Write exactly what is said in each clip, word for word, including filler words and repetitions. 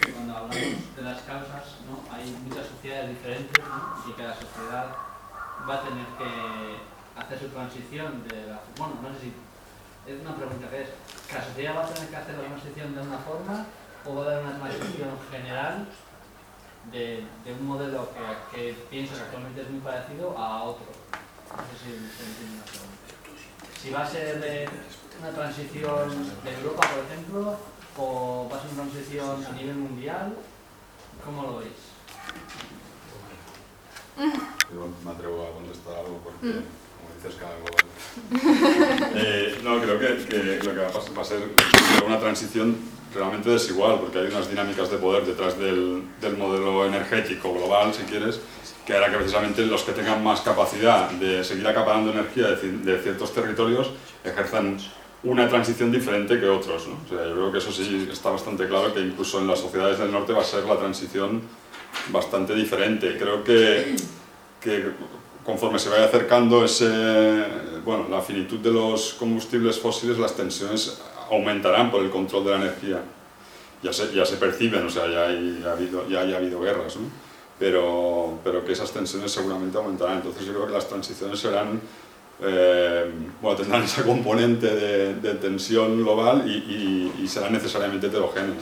que cuando hablamos de las causas, ¿no? Hay muchas sociedades diferentes, ¿no? Y cada sociedad va a tener que hacer su transición de la... Bueno, no sé si... Es una pregunta que es, ¿cada sociedad va a tener que hacer la transición de una forma o va a haber una transición general de, de un modelo que, que pienso que actualmente es muy parecido a otro? No sé si se entiende la pregunta. Si va a ser de una transición de Europa, por ejemplo, o va a ser una transición a nivel mundial, ¿cómo lo veis? Yo me atrevo a contestar algo porque, como dices, cada global. Eh, no, creo que, que lo que va a pasar va a ser una transición realmente desigual, porque hay unas dinámicas de poder detrás del, del modelo energético global, si quieres, que hará que precisamente los que tengan más capacidad de seguir acaparando energía de, de ciertos territorios ejerzan una transición diferente que otros, ¿no? O sea, yo creo que eso sí está bastante claro, que incluso en las sociedades del norte va a ser la transición bastante diferente. Creo que, que conforme se vaya acercando ese, bueno, la finitud de los combustibles fósiles, las tensiones aumentarán por el control de la energía. Ya se, ya se perciben, o sea, ya, hay, ha habido, ya haya habido guerras, ¿no? Pero, pero que esas tensiones seguramente aumentarán. Entonces yo creo que las transiciones serán, eh, bueno, tendrán esa componente de, de tensión global y, y, y serán necesariamente heterogéneas.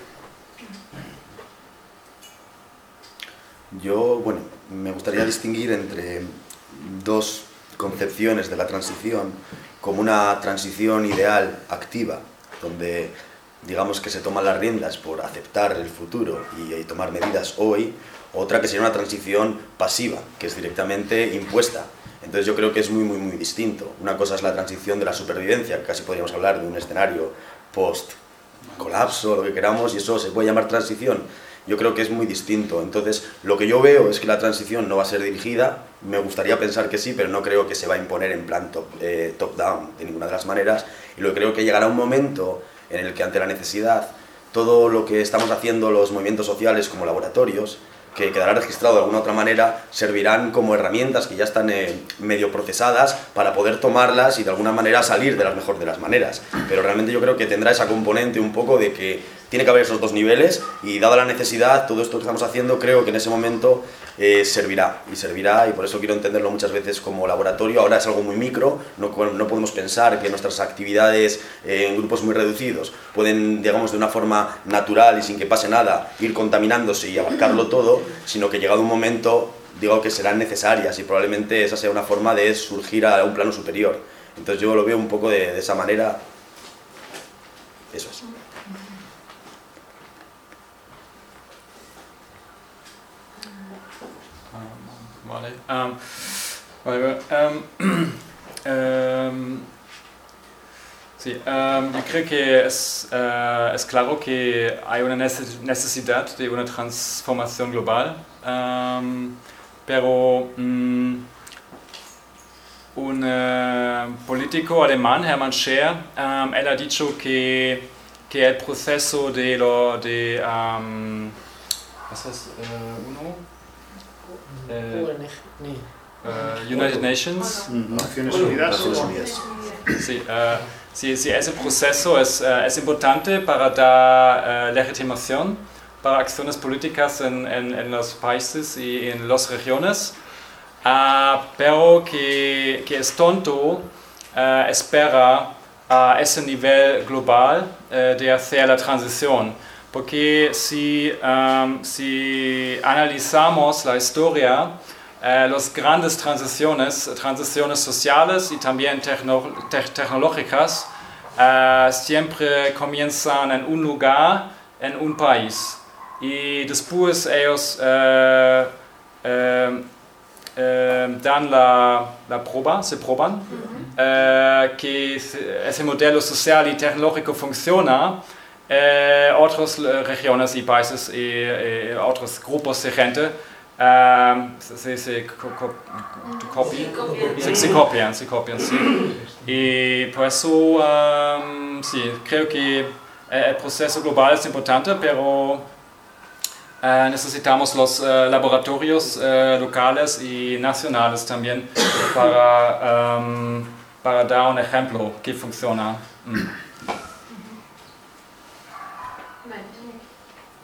Yo, bueno, me gustaría distinguir entre dos concepciones de la transición, como una transición ideal activa, donde digamos que se toman las riendas por aceptar el futuro y, y tomar medidas hoy, otra que sería una transición pasiva, que es directamente impuesta. Entonces yo creo que es muy, muy, muy distinto. Una cosa es la transición de la supervivencia, casi podríamos hablar de un escenario post-colapso, lo que queramos, y eso se puede llamar transición. Yo creo que es muy distinto. Entonces, lo que yo veo es que la transición no va a ser dirigida. Me gustaría pensar que sí, pero no creo que se va a imponer en plan top, eh, top-down de ninguna de las maneras. Y lo que creo que llegará un momento en el que, ante la necesidad, todo lo que estamos haciendo los movimientos sociales como laboratorios, que quedará registrado de alguna otra manera, servirán como herramientas que ya están eh, medio procesadas para poder tomarlas y de alguna manera salir de las mejor de las maneras. Pero realmente yo creo que tendrá esa componente un poco de que tiene que haber esos dos niveles y, dada la necesidad, todo esto que estamos haciendo creo que en ese momento eh, servirá y servirá y por eso quiero entenderlo muchas veces como laboratorio. Ahora es algo muy micro, no, no podemos pensar que nuestras actividades eh, en grupos muy reducidos pueden, digamos, de una forma natural y sin que pase nada ir contaminándose y abarcarlo todo, sino que llegado un momento digo que serán necesarias y probablemente esa sea una forma de surgir a un plano superior. Entonces yo lo veo un poco de, de esa manera. Eso es. Vale. Um, vale um, um, sí, um, yo creo que es, uh, es claro que hay una necesidad de una transformación global, um, pero um, un uh, político alemán, Hermann Scher, um, él ha dicho que, que el proceso de lo de um, ¿qué es uh, uno? Uh, uh, United Nations, Naciones Unidas. sí, uh, sí, sí, ese proceso es, uh, es importante para dar uh, legitimación para acciones políticas en, en, en los países y en las regiones, uh, pero que, que es tonto uh, esperar a ese nivel global uh, de hacer la transición. Porque si, um, si analizamos la historia, eh, las grandes transiciones, transiciones sociales y también tecno te tecnológicas, eh, siempre comienzan en un lugar, en un país. Y después ellos eh, eh, eh, dan la, la prueba, se proban, eh, que ese modelo social y tecnológico funciona. Eh, otras regiones y países y eh, otros grupos de gente eh, se, se, co co copian, se, se copian, se copian, sí. Y por eso, um, sí, creo que el proceso global es importante, pero eh, necesitamos los eh, laboratorios eh, locales y nacionales también para, um, para dar un ejemplo que funciona. Mm.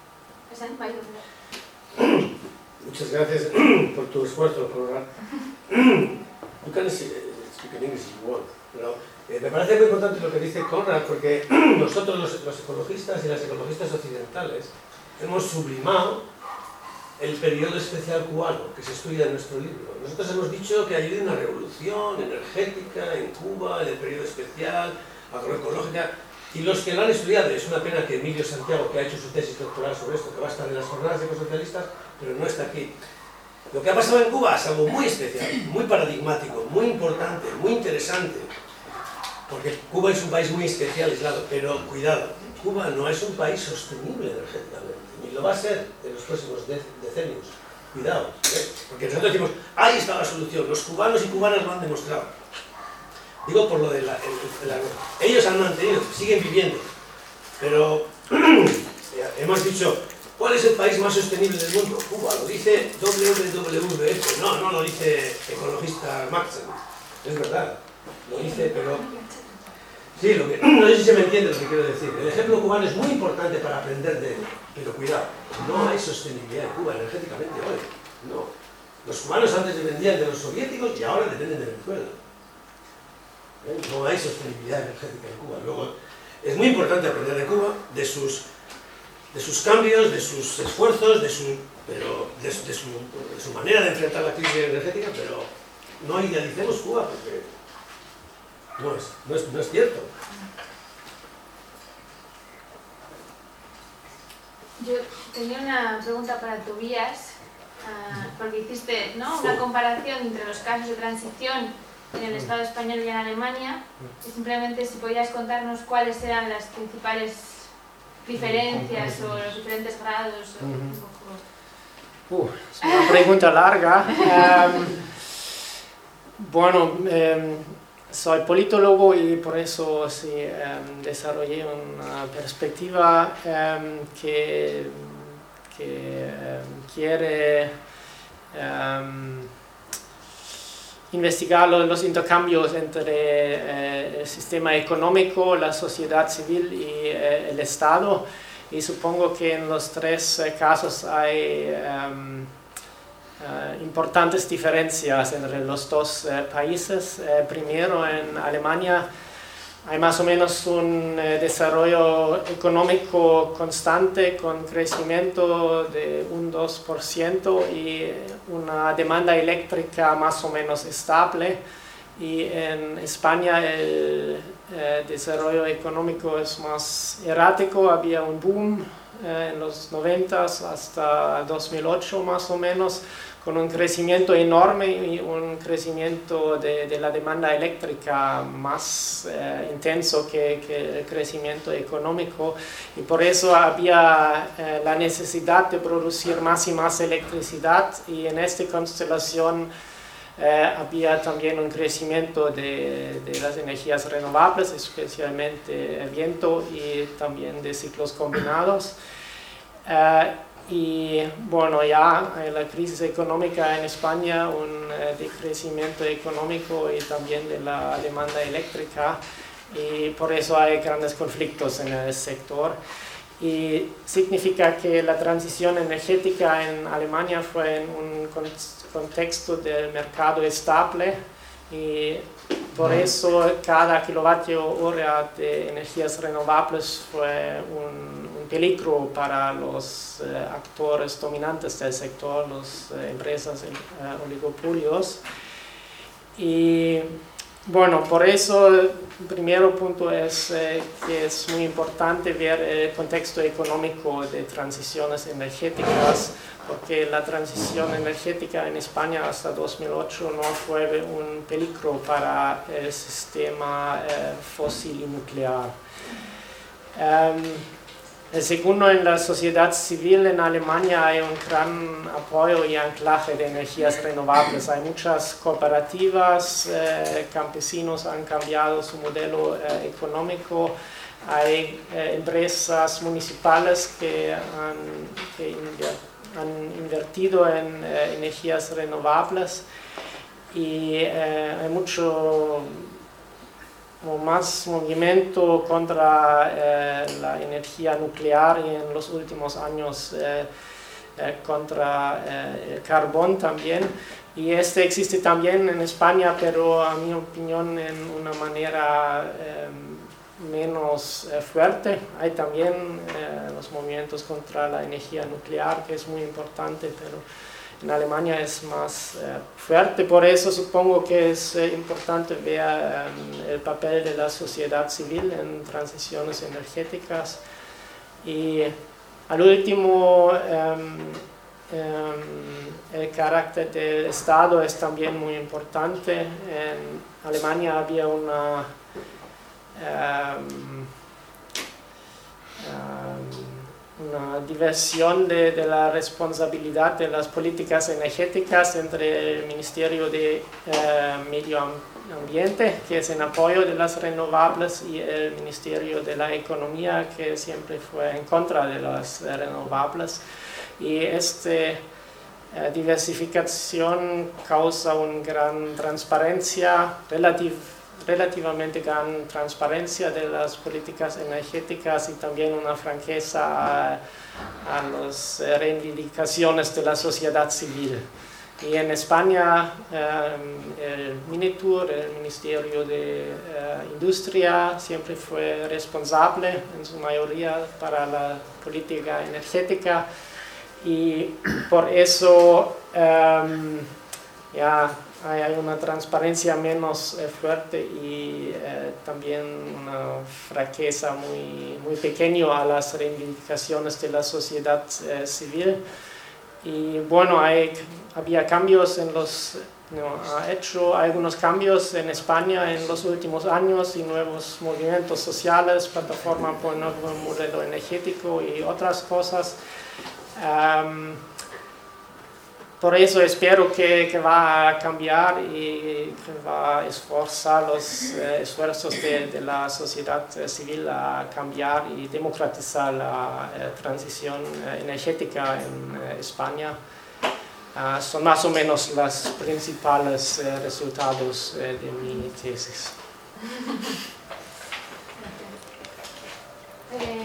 Muchas gracias por tu esfuerzo, Conrad. You can speak in English if you want, pero eh, me parece muy importante lo que dice Conrad, porque nosotros los, los ecologistas y las ecologistas occidentales hemos sublimado el periodo especial cubano que se estudia en nuestro libro. Nosotros hemos dicho que ha habido una revolución energética en Cuba, en el periodo especial, agroecológica, y los que lo han estudiado, es una pena que Emilio Santiago, que ha hecho su tesis doctoral sobre esto, que va a estar en las jornadas ecosocialistas, pero no está aquí. Lo que ha pasado en Cuba es algo muy especial, muy paradigmático, muy importante, muy interesante, porque Cuba es un país muy especial, aislado, pero cuidado, Cuba no es un país sostenible energéticamente, ni lo va a ser en los próximos de decenios. Cuidado, ¿eh? Porque nosotros decimos, ahí está la solución, los cubanos y cubanas lo han demostrado. Digo por lo de la, el, el, el, ellos han mantenido, siguen viviendo, pero hemos dicho, ¿cuál es el país más sostenible del mundo? Cuba, lo dice W W F, no, no lo dice ecologista Maxen, es verdad, lo dice, pero... Sí, lo que, no sé si se me entiende lo que quiero decir. El ejemplo cubano es muy importante para aprender de él, pero cuidado, no hay sostenibilidad en Cuba energéticamente hoy, no. Los cubanos antes dependían de los soviéticos y ahora dependen de Venezuela. ¿Eh? No hay sostenibilidad energética en Cuba. Luego, es muy importante aprender de Cuba, de sus, de sus cambios, de sus esfuerzos, de su, pero, de, de, su, de su manera de enfrentar la crisis energética, pero no idealicemos Cuba, porque no es, no es, no es cierto. Yo tenía una pregunta para Tobías, uh, porque hiciste, ¿no?, una comparación entre los casos de transición en el Estado español y en Alemania, y simplemente si podías contarnos cuáles eran las principales diferencias o los diferentes grados. O un poco... Uh, es una pregunta larga. Um, bueno, um, soy politólogo y por eso sí, um, desarrollé una perspectiva um, que, que um, quiere um, investigar los intercambios entre eh, el sistema económico, la sociedad civil y eh, el Estado. Y supongo que en los tres eh, casos hay um, uh, importantes diferencias entre los dos uh, países. Eh, primero, en Alemania hay más o menos un eh, desarrollo económico constante con crecimiento de un dos por ciento y una demanda eléctrica más o menos estable. Y en España el eh, desarrollo económico es más errático, había un boom eh, en los noventas hasta dos mil ocho más o menos, con un crecimiento enorme y un crecimiento de, de la demanda eléctrica más eh, intenso que, que el crecimiento económico, y por eso había eh, la necesidad de producir más y más electricidad, y en esta constelación eh, había también un crecimiento de, de las energías renovables, especialmente el viento y también de ciclos combinados. Eh, Y bueno, ya en la crisis económica en España, un eh, decrecimiento económico y también de la demanda eléctrica, y por eso hay grandes conflictos en el sector. Y significa que la transición energética en Alemania fue en un contexto del mercado estable, y por eso cada kilovatio hora de energías renovables fue un, un peligro para los eh, actores dominantes del sector, las eh, empresas, eh, oligopolios. Y bueno, por eso el primer punto es eh, que es muy importante ver el contexto económico de transiciones energéticas, porque la transición energética en España hasta dos mil ocho no fue un peligro para el sistema eh, fósil y nuclear. Um, el segundo, en la sociedad civil en Alemania hay un gran apoyo y anclaje de energías renovables. Hay muchas cooperativas, eh, campesinos han cambiado su modelo eh, económico, hay eh, empresas municipales que han, que invierten han invertido en eh, energías renovables, y eh, hay mucho más movimiento contra eh, la energía nuclear y en los últimos años eh, eh, contra eh, el carbón también. Y este existe también en España, pero a mi opinión en una manera eh, menos eh, fuerte. Hay también eh, los movimientos contra la energía nuclear, que es muy importante, pero en Alemania es más eh, fuerte. Por eso supongo que es eh, importante ver eh, el papel de la sociedad civil en transiciones energéticas. Y al último, eh, eh, el carácter del Estado es también muy importante. En Alemania había una Um, um, una diversión de, de la responsabilidad de las políticas energéticas entre el Ministerio de uh, Medio Ambiente, que es en apoyo de las renovables, y el Ministerio de la Economía, que siempre fue en contra de las renovables. Y esta uh, diversificación causa una gran transparencia relativa relativamente gran transparencia de las políticas energéticas y también una franqueza a, a las reivindicaciones de la sociedad civil. Y en España eh, el MINITUR, el Ministerio de eh, Industria, siempre fue responsable en su mayoría para la política energética, y por eso eh, ya hay una transparencia menos eh, fuerte y eh, también una franqueza muy, muy pequeña a las reivindicaciones de la sociedad eh, civil. Y bueno, hay, había cambios en los, no, ha hecho algunos cambios en España en los últimos años, y nuevos movimientos sociales, plataforma por un nuevo modelo energético y otras cosas. Um, Por eso espero que, que va a cambiar y que va a esforzar los eh, esfuerzos de, de la sociedad eh, civil a cambiar y democratizar la eh, transición eh, energética en eh, España. Uh, son más o menos los principales eh, resultados eh, de mi tesis. Eh,